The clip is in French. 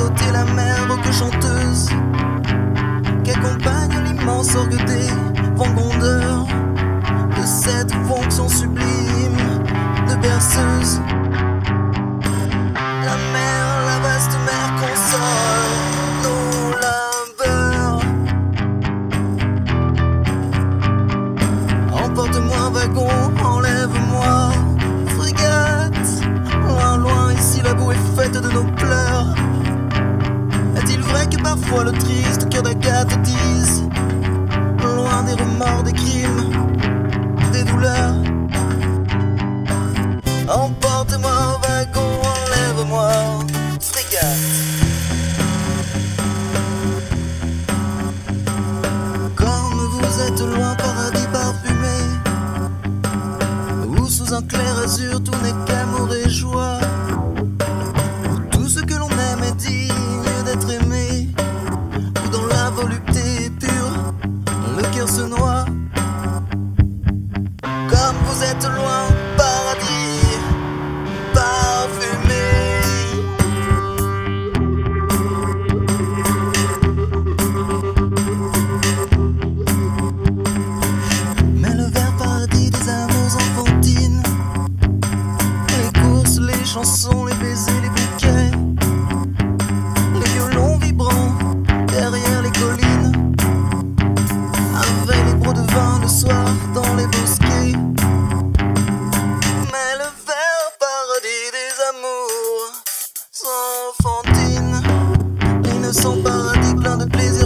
flotter la mer que chanteuse qui accompagne l'immense orgue des vents grondeurs de cette fonction sublime de berceuse. La mer, la vaste mer console nos labeurs. Emporte-moi wagon, enlève-moi frégate. Loin, loin, ici la boue est faite de nos pleurs. Est-il vrai que parfois le triste cœur d'Agathe dise, loin des remords, des crimes, des douleurs? Emporte-moi wagon, enlève-moi frégate. Comme vous êtes loin, paradis parfumé, où sous un clair azur tout n'est qu'amour et joie, où tout ce que l'on aime est digne d'être aimé, où dans la volupté pure le cœur se noie. Comme vous êtes loin, paradis parfumé. Mais le vert paradis des amours enfantines, les courses, les chansons, les baisers, les bouquets, les violons vibrants derrière les collines, avec les brocs de vin le soir dans les bosquets. Mais le vert paradis des amours enfantines, l'innocent paradis plein de plaisir